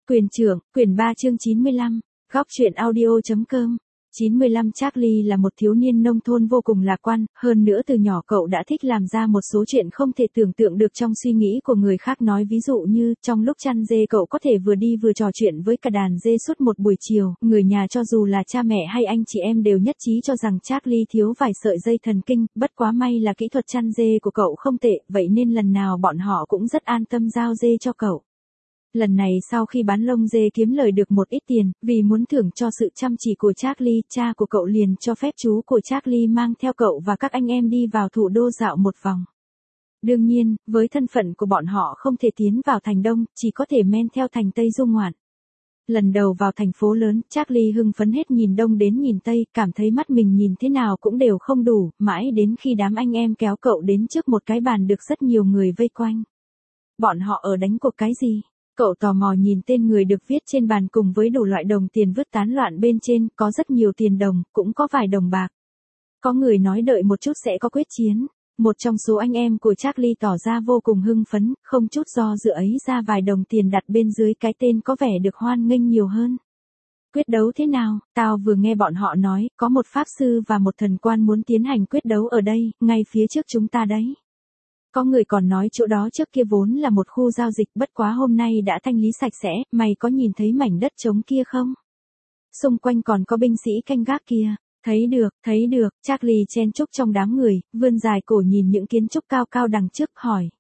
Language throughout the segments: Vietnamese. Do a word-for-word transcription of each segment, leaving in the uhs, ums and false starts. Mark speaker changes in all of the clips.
Speaker 1: Quyền trưởng, quyển ba chương chín mươi lăm, góc truyện audio.com. chín mươi lăm Charlie là một thiếu niên nông thôn vô cùng lạc quan, hơn nữa từ nhỏ cậu đã thích làm ra một số chuyện không thể tưởng tượng được trong suy nghĩ của người khác, nói ví dụ như, trong lúc chăn dê cậu có thể vừa đi vừa trò chuyện với cả đàn dê suốt một buổi chiều, người nhà cho dù là cha mẹ hay anh chị em đều nhất trí cho rằng Charlie thiếu vài sợi dây thần kinh, bất quá may là kỹ thuật chăn dê của cậu không tệ, vậy nên lần nào bọn họ cũng rất an tâm giao dê cho cậu. Lần này sau khi bán lông dê kiếm lời được một ít tiền, vì muốn thưởng cho sự chăm chỉ của Charlie, cha của cậu liền cho phép chú của Charlie mang theo cậu và các anh em đi vào thủ đô dạo một vòng. Đương nhiên, với thân phận của bọn họ không thể tiến vào thành Đông, chỉ có thể men theo thành Tây du ngoạn. Lần đầu vào thành phố lớn, Charlie hưng phấn hết nhìn Đông đến nhìn Tây, cảm thấy mắt mình nhìn thế nào cũng đều không đủ, mãi đến khi đám anh em kéo cậu đến trước một cái bàn được rất nhiều người vây quanh. Bọn họ ở đánh cuộc cái gì? Cậu tò mò nhìn tên người được viết trên bàn cùng với đủ loại đồng tiền vứt tán loạn bên trên, có rất nhiều tiền đồng, cũng có vài đồng bạc. Có người nói đợi một chút sẽ có quyết chiến. Một trong số anh em của Charlie tỏ ra vô cùng hưng phấn, không chút do dự ấy ra vài đồng tiền đặt bên dưới cái tên có vẻ được hoan nghênh nhiều hơn. Quyết đấu thế nào? Tao vừa nghe bọn họ nói, có một pháp sư và một thần quan muốn tiến hành quyết đấu ở đây, ngay phía trước chúng ta đấy. Có người còn nói chỗ đó trước kia vốn là một khu giao dịch, bất quá hôm nay đã thanh lý sạch sẽ, mày có nhìn thấy mảnh đất trống kia không? Xung quanh còn có binh sĩ canh gác kia. Thấy được, thấy được, Charlie chen chúc trong đám người, vươn dài cổ nhìn những kiến trúc cao cao đằng trước, hỏi.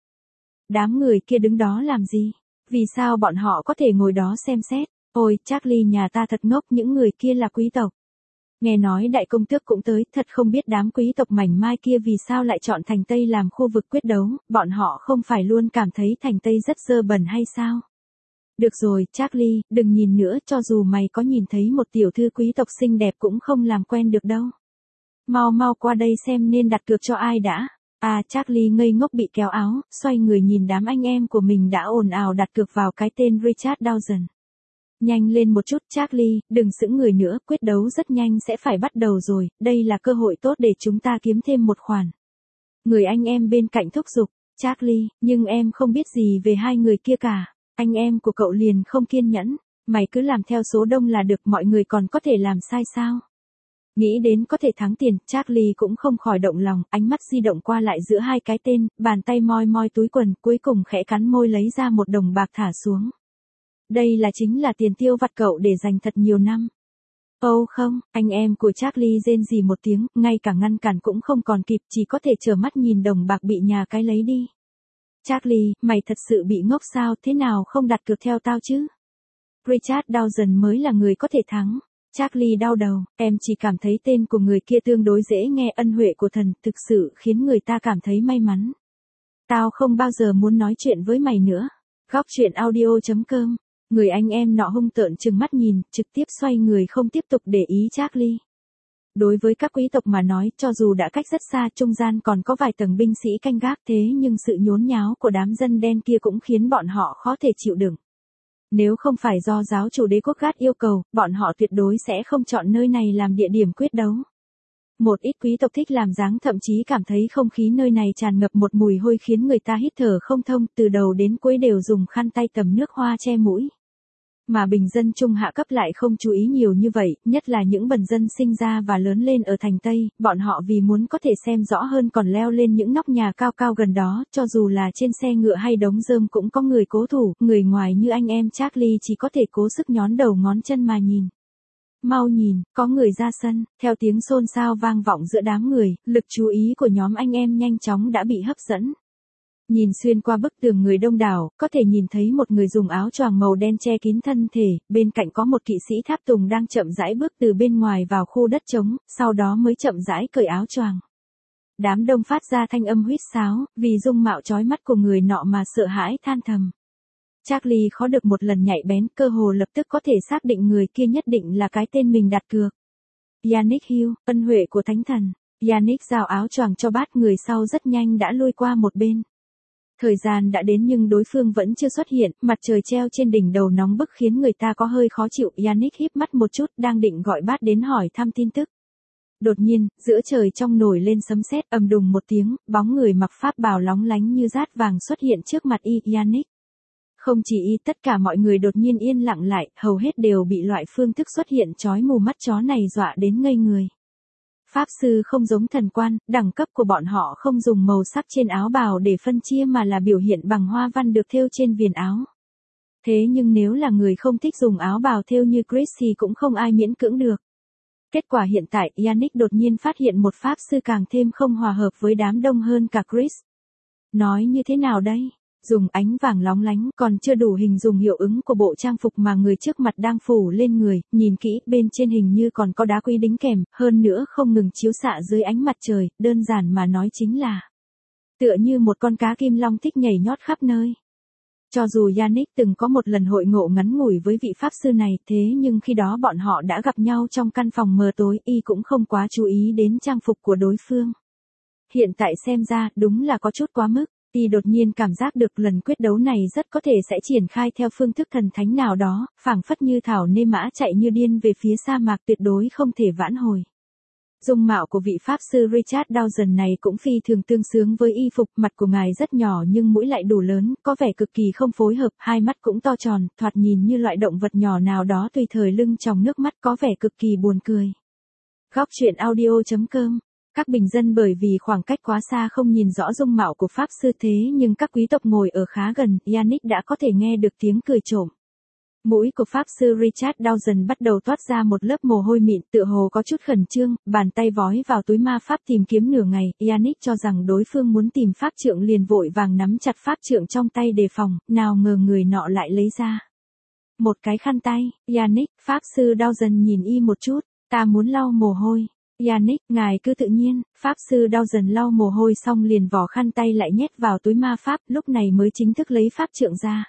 Speaker 1: Đám người kia đứng đó làm gì? Vì sao bọn họ có thể ngồi đó xem xét? Ôi, Charlie nhà ta thật ngốc, những người kia là quý tộc. Nghe nói đại công tước cũng tới, thật không biết đám quý tộc mảnh mai kia vì sao lại chọn thành Tây làm khu vực quyết đấu, bọn họ không phải luôn cảm thấy thành Tây rất dơ bẩn hay sao? Được rồi, Charlie, đừng nhìn nữa, cho dù mày có nhìn thấy một tiểu thư quý tộc xinh đẹp cũng không làm quen được đâu. Mau mau qua đây xem nên đặt cược cho ai đã. À, Charlie ngây ngốc bị kéo áo, xoay người nhìn đám anh em của mình đã ồn ào đặt cược vào cái tên Richard Dawson. Nhanh lên một chút Charlie, đừng sững người nữa, quyết đấu rất nhanh sẽ phải bắt đầu rồi, đây là cơ hội tốt để chúng ta kiếm thêm một khoản. Người anh em bên cạnh thúc giục, Charlie, nhưng em không biết gì về hai người kia cả. Anh em của cậu liền không kiên nhẫn, mày cứ làm theo số đông là được, mọi người còn có thể làm sai sao? Nghĩ đến có thể thắng tiền, Charlie cũng không khỏi động lòng, ánh mắt di động qua lại giữa hai cái tên, bàn tay moi moi túi quần, cuối cùng khẽ cắn môi lấy ra một đồng bạc thả xuống. Đây là chính là tiền tiêu vặt cậu để dành thật nhiều năm. Âu oh không, anh em của Charlie rên rỉ một tiếng, ngay cả ngăn cản cũng không còn kịp, chỉ có thể trơ mắt nhìn đồng bạc bị nhà cái lấy đi. Charlie, mày thật sự bị ngốc sao, thế nào không đặt cược theo tao chứ? Richard Dawson mới là người có thể thắng. Charlie đau đầu, em chỉ cảm thấy tên của người kia tương đối dễ nghe, ân huệ của thần, thực sự khiến người ta cảm thấy may mắn. Tao không bao giờ muốn nói chuyện với mày nữa. Góc truyện audio.com. Người anh em nọ hung tợn trừng mắt nhìn, trực tiếp xoay người không tiếp tục để ý Charlie. Đối với các quý tộc mà nói, cho dù đã cách rất xa, trung gian còn có vài tầng binh sĩ canh gác, thế nhưng sự nhốn nháo của đám dân đen kia cũng khiến bọn họ khó thể chịu đựng. Nếu không phải do giáo chủ đế quốc Gát yêu cầu, bọn họ tuyệt đối sẽ không chọn nơi này làm địa điểm quyết đấu. Một ít quý tộc thích làm dáng, thậm chí cảm thấy không khí nơi này tràn ngập một mùi hôi khiến người ta hít thở không thông, từ đầu đến cuối đều dùng khăn tay tầm nước hoa che mũi. Mà bình dân trung hạ cấp lại không chú ý nhiều như vậy, nhất là những bần dân sinh ra và lớn lên ở thành Tây, bọn họ vì muốn có thể xem rõ hơn còn leo lên những nóc nhà cao cao gần đó, cho dù là trên xe ngựa hay đống rơm cũng có người cố thủ, người ngoài như anh em Charlie chỉ có thể cố sức nhón đầu ngón chân mà nhìn. Mau nhìn, có người ra sân, theo tiếng xôn xao vang vọng giữa đám người, lực chú ý của nhóm anh em nhanh chóng đã bị hấp dẫn. Nhìn xuyên qua bức tường người đông đảo, có thể nhìn thấy một người dùng áo choàng màu đen che kín thân thể, bên cạnh có một kỵ sĩ tháp tùng đang chậm rãi bước từ bên ngoài vào khu đất trống, sau đó mới chậm rãi cởi áo choàng. Đám đông phát ra thanh âm huýt sáo, vì dung mạo chói mắt của người nọ mà sợ hãi than thầm. Charlie khó được một lần nhạy bén, cơ hồ lập tức có thể xác định người kia nhất định là cái tên mình đặt cược. Yannick Hill, ân huệ của thánh thần. Yannick giao áo choàng cho bát, người sau rất nhanh đã lui qua một bên. Thời gian đã đến nhưng đối phương vẫn chưa xuất hiện, mặt trời treo trên đỉnh đầu nóng bức khiến người ta có hơi khó chịu. Yannick híp mắt một chút, đang định gọi bát đến hỏi thăm tin tức. Đột nhiên, giữa trời trong nổi lên sấm sét, ầm đùng một tiếng, bóng người mặc pháp bào lóng lánh như rát vàng xuất hiện trước mặt y. Yannick. Không chỉ y, tất cả mọi người đột nhiên yên lặng lại, hầu hết đều bị loại phương thức xuất hiện chói mù mắt chó này dọa đến ngây người. Pháp sư không giống thần quan, đẳng cấp của bọn họ không dùng màu sắc trên áo bào để phân chia mà là biểu hiện bằng hoa văn được thêu trên viền áo. Thế nhưng nếu là người không thích dùng áo bào thêu như Chris thì cũng không ai miễn cưỡng được. Kết quả hiện tại, Yannick đột nhiên phát hiện một pháp sư càng thêm không hòa hợp với đám đông hơn cả Chris. Nói như thế nào đây? Dùng ánh vàng lóng lánh còn chưa đủ hình dung hiệu ứng của bộ trang phục mà người trước mặt đang phủ lên người, nhìn kỹ bên trên hình như còn có đá quý đính kèm, hơn nữa không ngừng chiếu xạ dưới ánh mặt trời, đơn giản mà nói chính là tựa như một con cá kim long thích nhảy nhót khắp nơi. Cho dù Yannick từng có một lần hội ngộ ngắn ngủi với vị pháp sư này, thế nhưng khi đó bọn họ đã gặp nhau trong căn phòng mờ tối, y cũng không quá chú ý đến trang phục của đối phương. Hiện tại xem ra, đúng là có chút quá mức. Y đột nhiên cảm giác được lần quyết đấu này rất có thể sẽ triển khai theo phương thức thần thánh nào đó, phảng phất như thảo nê mã chạy như điên về phía sa mạc, tuyệt đối không thể vãn hồi. Dung mạo của vị pháp sư Richard Dawson này cũng phi thường tương xứng với y phục, mặt của ngài rất nhỏ nhưng mũi lại đủ lớn, có vẻ cực kỳ không phối hợp, hai mắt cũng to tròn, thoạt nhìn như loại động vật nhỏ nào đó tùy thời lưng tròng nước mắt, có vẻ cực kỳ buồn cười. Góc truyện audio chấm com. Các bình dân bởi vì khoảng cách quá xa không nhìn rõ dung mạo của pháp sư, thế nhưng các quý tộc ngồi ở khá gần, Yannick đã có thể nghe được tiếng cười trộm. Mũi của pháp sư Richard Dawson bắt đầu toát ra một lớp mồ hôi mịn, tựa hồ có chút khẩn trương, bàn tay vói vào túi ma pháp tìm kiếm nửa ngày, Yannick cho rằng đối phương muốn tìm pháp trượng liền vội vàng nắm chặt pháp trượng trong tay đề phòng, nào ngờ người nọ lại lấy ra một cái khăn tay. Yannick, pháp sư Dawson nhìn y một chút, ta muốn lau mồ hôi. Yannick, ngài cứ tự nhiên, pháp sư Dawson lau mồ hôi xong liền vò khăn tay lại nhét vào túi ma pháp, lúc này mới chính thức lấy pháp trượng ra.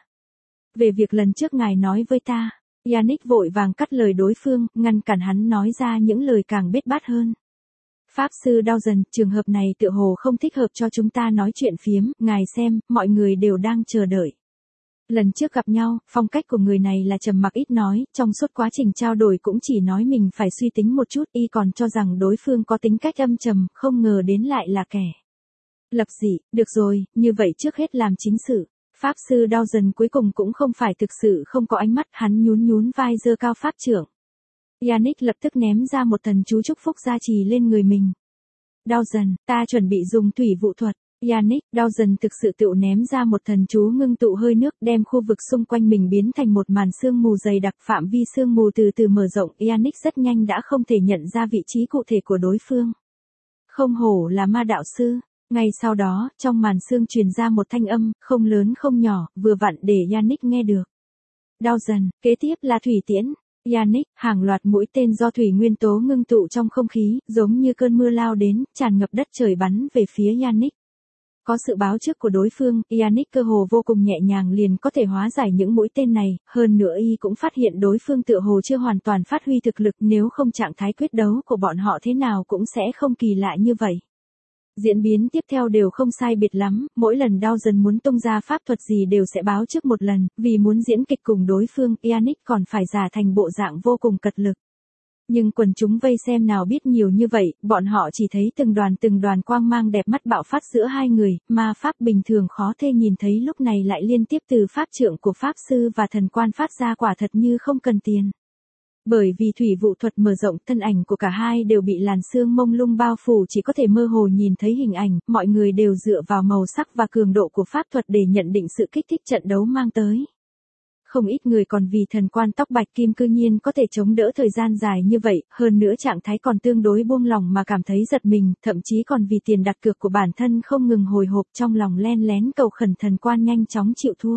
Speaker 1: Về việc lần trước ngài nói với ta, Yannick vội vàng cắt lời đối phương, ngăn cản hắn nói ra những lời càng bết bát hơn. Pháp sư Dawson, trường hợp này tựa hồ không thích hợp cho chúng ta nói chuyện phiếm, ngài xem, mọi người đều đang chờ đợi. Lần trước gặp nhau, phong cách của người này là trầm mặc ít nói, trong suốt quá trình trao đổi cũng chỉ nói mình phải suy tính một chút, y còn cho rằng đối phương có tính cách âm trầm, không ngờ đến lại là kẻ lập dị. Được rồi, như vậy trước hết làm chính sự. Pháp sư Dawson cuối cùng cũng không phải thực sự không có ánh mắt, hắn nhún nhún vai giơ cao pháp trượng. Yannick lập tức ném ra một thần chú chúc phúc gia trì lên người mình. Dawson, ta chuẩn bị dùng thủy vụ thuật. Yannick, Dawson thực sự tự ném ra một thần chú ngưng tụ hơi nước, đem khu vực xung quanh mình biến thành một màn sương mù dày đặc, phạm vi sương mù từ từ mở rộng, Yannick rất nhanh đã không thể nhận ra vị trí cụ thể của đối phương. Không hổ là ma đạo sư. Ngay sau đó, trong màn sương truyền ra một thanh âm, không lớn không nhỏ, vừa vặn để Yannick nghe được. Dawson, kế tiếp là thủy tiễn. Yannick, hàng loạt mũi tên do thủy nguyên tố ngưng tụ trong không khí, giống như cơn mưa lao đến, tràn ngập đất trời bắn về phía Yannick. Có sự báo trước của đối phương, Yannick cơ hồ vô cùng nhẹ nhàng liền có thể hóa giải những mũi tên này, hơn nữa y cũng phát hiện đối phương tựa hồ chưa hoàn toàn phát huy thực lực, nếu không trạng thái quyết đấu của bọn họ thế nào cũng sẽ không kỳ lạ như vậy. Diễn biến tiếp theo đều không sai biệt lắm, mỗi lần Dawson muốn tung ra pháp thuật gì đều sẽ báo trước một lần, vì muốn diễn kịch cùng đối phương, Yannick còn phải giả thành bộ dạng vô cùng cật lực. Nhưng quần chúng vây xem nào biết nhiều như vậy, bọn họ chỉ thấy từng đoàn từng đoàn quang mang đẹp mắt bạo phát giữa hai người, ma pháp bình thường khó thê nhìn thấy lúc này lại liên tiếp từ pháp trượng của pháp sư và thần quan phát ra, quả thật như không cần tiền. Bởi vì thủy vụ thuật mở rộng, thân ảnh của cả hai đều bị làn sương mông lung bao phủ, chỉ có thể mơ hồ nhìn thấy hình ảnh, mọi người đều dựa vào màu sắc và cường độ của pháp thuật để nhận định sự kích thích trận đấu mang tới. Không ít người còn vì thần quan tóc bạch kim cư nhiên có thể chống đỡ thời gian dài như vậy, hơn nữa trạng thái còn tương đối buông lỏng mà cảm thấy giật mình, thậm chí còn vì tiền đặt cược của bản thân không ngừng hồi hộp trong lòng len lén cầu khẩn thần quan nhanh chóng chịu thua.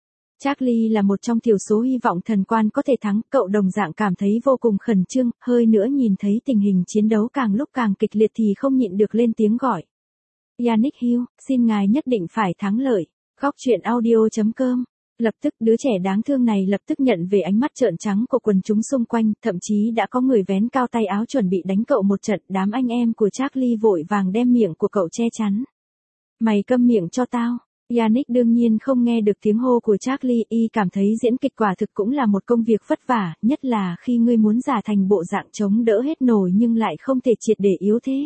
Speaker 1: Charlie là một trong thiểu số hy vọng thần quan có thể thắng, cậu đồng dạng cảm thấy vô cùng khẩn trương, hơi nữa nhìn thấy tình hình chiến đấu càng lúc càng kịch liệt thì không nhịn được lên tiếng gọi. Yannick Hill, xin ngài nhất định phải thắng lợi. Góc truyện audio chấm com. Lập tức đứa trẻ đáng thương này lập tức nhận về ánh mắt trợn trắng của quần chúng xung quanh, thậm chí đã có người vén cao tay áo chuẩn bị đánh cậu một trận, đám anh em của Charlie vội vàng đem miệng của cậu che chắn. Mày câm miệng cho tao. Yannick đương nhiên không nghe được tiếng hô của Charlie, y cảm thấy diễn kịch quả thực cũng là một công việc vất vả, nhất là khi ngươi muốn giả thành bộ dạng chống đỡ hết nổi nhưng lại không thể triệt để yếu thế.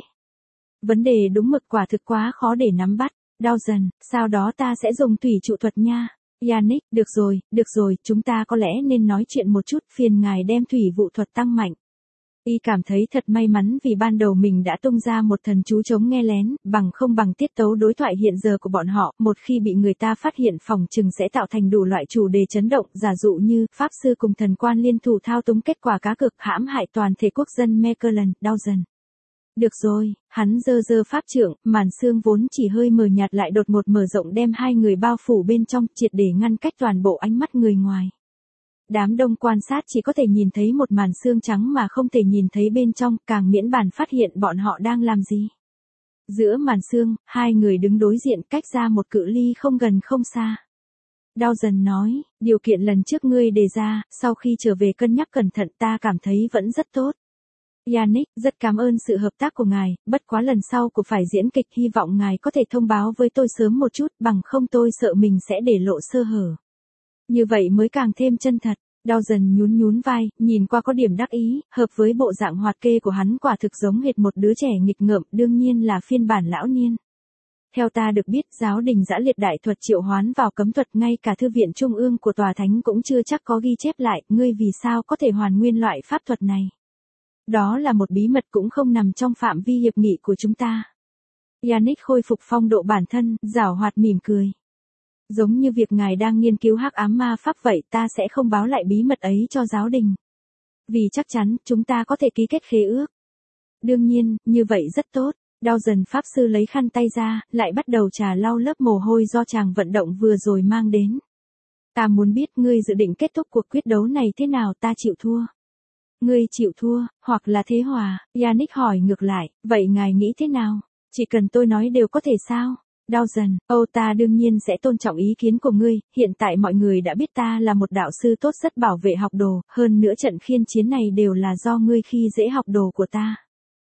Speaker 1: Vấn đề đúng mực quả thực quá khó để nắm bắt. Dawson, sau đó ta sẽ dùng thủy trụ thuật nha. Yannick, được rồi, được rồi, chúng ta có lẽ nên nói chuyện một chút, phiền ngài đem thủy vụ thuật tăng mạnh. Y cảm thấy thật may mắn vì ban đầu mình đã tung ra một thần chú chống nghe lén, bằng không bằng tiết tấu đối thoại hiện giờ của bọn họ, một khi bị người ta phát hiện phòng chừng sẽ tạo thành đủ loại chủ đề chấn động, giả dụ như, Pháp Sư cùng thần quan liên thủ thao túng kết quả cá cược hãm hại toàn thể quốc dân Meckerland, đau dần. Được rồi, hắn giơ giơ pháp trượng, màn sương vốn chỉ hơi mờ nhạt lại đột ngột mở rộng đem hai người bao phủ bên trong, triệt để ngăn cách toàn bộ ánh mắt người ngoài. Đám đông quan sát chỉ có thể nhìn thấy một màn sương trắng mà không thể nhìn thấy bên trong, càng miễn bàn phát hiện bọn họ đang làm gì. Giữa màn sương, hai người đứng đối diện cách ra một cự ly không gần không xa. Đao dần nói, điều kiện lần trước ngươi đề ra, sau khi trở về cân nhắc cẩn thận ta cảm thấy vẫn rất tốt. Yannick, rất cảm ơn sự hợp tác của ngài, bất quá lần sau của phải diễn kịch hy vọng ngài có thể thông báo với tôi sớm một chút, bằng không tôi sợ mình sẽ để lộ sơ hở. Như vậy mới càng thêm chân thật. Đao dần nhún nhún vai, nhìn qua có điểm đắc ý, hợp với bộ dạng hoạt kê của hắn quả thực giống hệt một đứa trẻ nghịch ngợm, đương nhiên là phiên bản lão niên. Theo ta được biết, giáo đình giã liệt đại thuật triệu hoán vào cấm thuật, ngay cả thư viện trung ương của tòa thánh cũng chưa chắc có ghi chép lại, ngươi vì sao có thể hoàn nguyên loại pháp thuật này. Đó là một bí mật cũng không nằm trong phạm vi hiệp nghị của chúng ta. Yannick khôi phục phong độ bản thân, giảo hoạt mỉm cười. Giống như việc ngài đang nghiên cứu hắc ám ma pháp vậy, ta sẽ không báo lại bí mật ấy cho giáo đình. Vì chắc chắn, chúng ta có thể ký kết khế ước. Đương nhiên, như vậy rất tốt. Đao dần pháp sư lấy khăn tay ra, lại bắt đầu trà lau lớp mồ hôi do chàng vận động vừa rồi mang đến. Ta muốn biết ngươi dự định kết thúc cuộc quyết đấu này thế nào, ta chịu thua. Ngươi chịu thua, hoặc là thế hòa, Yannick hỏi ngược lại, vậy ngài nghĩ thế nào? Chỉ cần tôi nói đều có thể sao? Đao dần, Âu ta đương nhiên sẽ tôn trọng ý kiến của ngươi, hiện tại mọi người đã biết ta là một đạo sư tốt rất bảo vệ học đồ, hơn nữa trận khiên chiến này đều là do ngươi khi dễ học đồ của ta.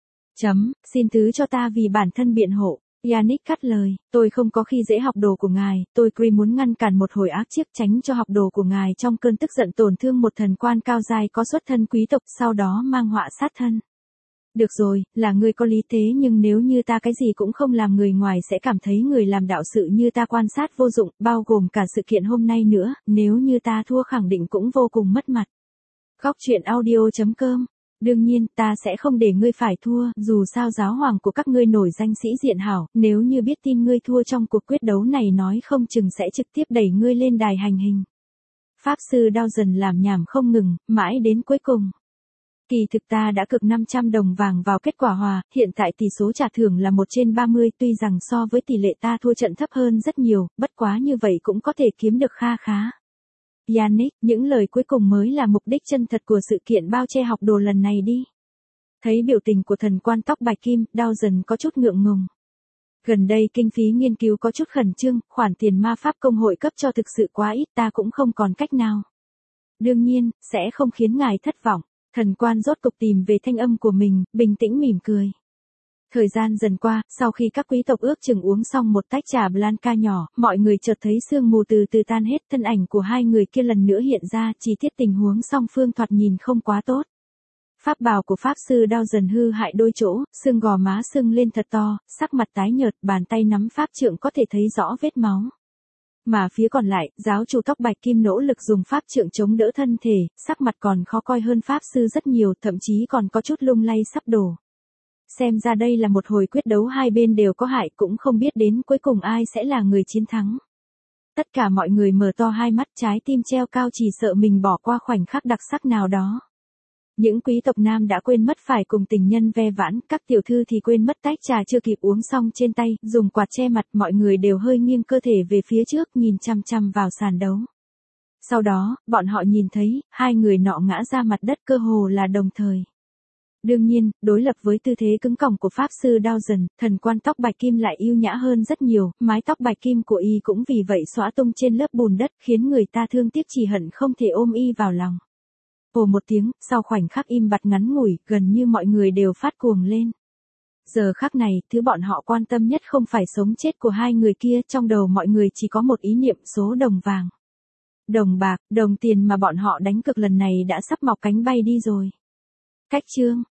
Speaker 1: Chấm, xin thứ cho ta vì bản thân biện hộ. Yannick cắt lời, tôi không có khi dễ học đồ của ngài, tôi Cree muốn ngăn cản một hồi ác chiếc tránh cho học đồ của ngài trong cơn tức giận tổn thương một thần quan cao giai có xuất thân quý tộc sau đó mang họa sát thân. Được rồi, là ngươi có lý thế nhưng nếu như ta cái gì cũng không làm người ngoài sẽ cảm thấy người làm đạo sự như ta quan sát vô dụng, bao gồm cả sự kiện hôm nay nữa, nếu như ta thua khẳng định cũng vô cùng mất mặt. Góc truyện audio chấm com. Đương nhiên, ta sẽ không để ngươi phải thua, dù sao giáo hoàng của các ngươi nổi danh sĩ diện hảo, nếu như biết tin ngươi thua trong cuộc quyết đấu này nói không chừng sẽ trực tiếp đẩy ngươi lên đài hành hình. Pháp sư Đao dần làm nhảm không ngừng, mãi đến cuối cùng. Kỳ thực ta đã cược năm trăm đồng vàng vào kết quả hòa, hiện tại tỷ số trả thưởng là một trên ba mươi, tuy rằng so với tỷ lệ ta thua trận thấp hơn rất nhiều, bất quá như vậy cũng có thể kiếm được kha khá. Yannick, những lời cuối cùng mới là mục đích chân thật của sự kiện bao che học đồ lần này đi. Thấy biểu tình của thần quan tóc bạch kim, Đao dần có chút ngượng ngùng. Gần đây kinh phí nghiên cứu có chút khẩn trương, khoản tiền ma pháp công hội cấp cho thực sự quá ít, ta cũng không còn cách nào. Đương nhiên, sẽ không khiến ngài thất vọng. Thần quan rốt cục tìm về thanh âm của mình, bình tĩnh mỉm cười. Thời gian dần qua, sau khi các quý tộc ước chừng uống xong một tách trà Blanca nhỏ, mọi người chợt thấy sương mù từ từ tan hết, thân ảnh của hai người kia lần nữa hiện ra, chi tiết tình huống song phương thoạt nhìn không quá tốt. Pháp bào của pháp sư Đao dần hư hại đôi chỗ, xương gò má sưng lên thật to, sắc mặt tái nhợt, bàn tay nắm pháp trượng có thể thấy rõ vết máu. Mà phía còn lại, giáo chủ tóc bạch kim nỗ lực dùng pháp trượng chống đỡ thân thể, sắc mặt còn khó coi hơn pháp sư rất nhiều, thậm chí còn có chút lung lay sắp đổ. Xem ra đây là một hồi quyết đấu hai bên đều có hại, cũng không biết đến cuối cùng ai sẽ là người chiến thắng. Tất cả mọi người mở to hai mắt, trái tim treo cao chỉ sợ mình bỏ qua khoảnh khắc đặc sắc nào đó. Những quý tộc nam đã quên mất phải cùng tình nhân ve vãn, các tiểu thư thì quên mất tách trà chưa kịp uống xong trên tay, dùng quạt che mặt, mọi người đều hơi nghiêng cơ thể về phía trước nhìn chăm chăm vào sàn đấu. Sau đó, bọn họ nhìn thấy, hai người nọ ngã ra mặt đất cơ hồ là đồng thời. Đương nhiên, đối lập với tư thế cứng còng của pháp sư Đao dần, thần quan tóc bạch kim lại yêu nhã hơn rất nhiều, mái tóc bạch kim của y cũng vì vậy xõa tung trên lớp bùn đất khiến người ta thương tiếc chỉ hận không thể ôm y vào lòng. Ồ một tiếng, sau khoảnh khắc im bặt ngắn ngủi, gần như mọi người đều phát cuồng lên. Giờ khắc này, thứ bọn họ quan tâm nhất không phải sống chết của hai người kia, trong đầu mọi người chỉ có một ý niệm số đồng vàng. Đồng bạc, đồng tiền mà bọn họ đánh cược lần này đã sắp mọc cánh bay đi rồi. Cách chương